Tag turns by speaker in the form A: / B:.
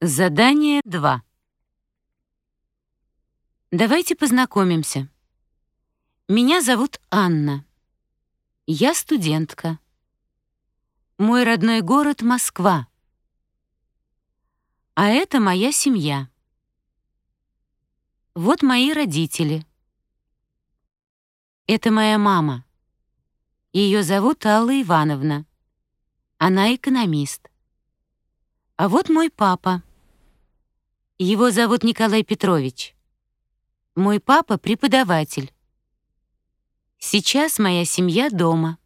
A: Задание 2. Давайте познакомимся. Меня зовут Анна. Я студентка. Мой родной город — Москва. А это моя семья. Вот мои родители. Это моя мама. Ее зовут Алла Ивановна. Она экономист. А вот мой папа. Его зовут Николай Петрович. Мой папа — преподаватель. Сейчас моя семья дома.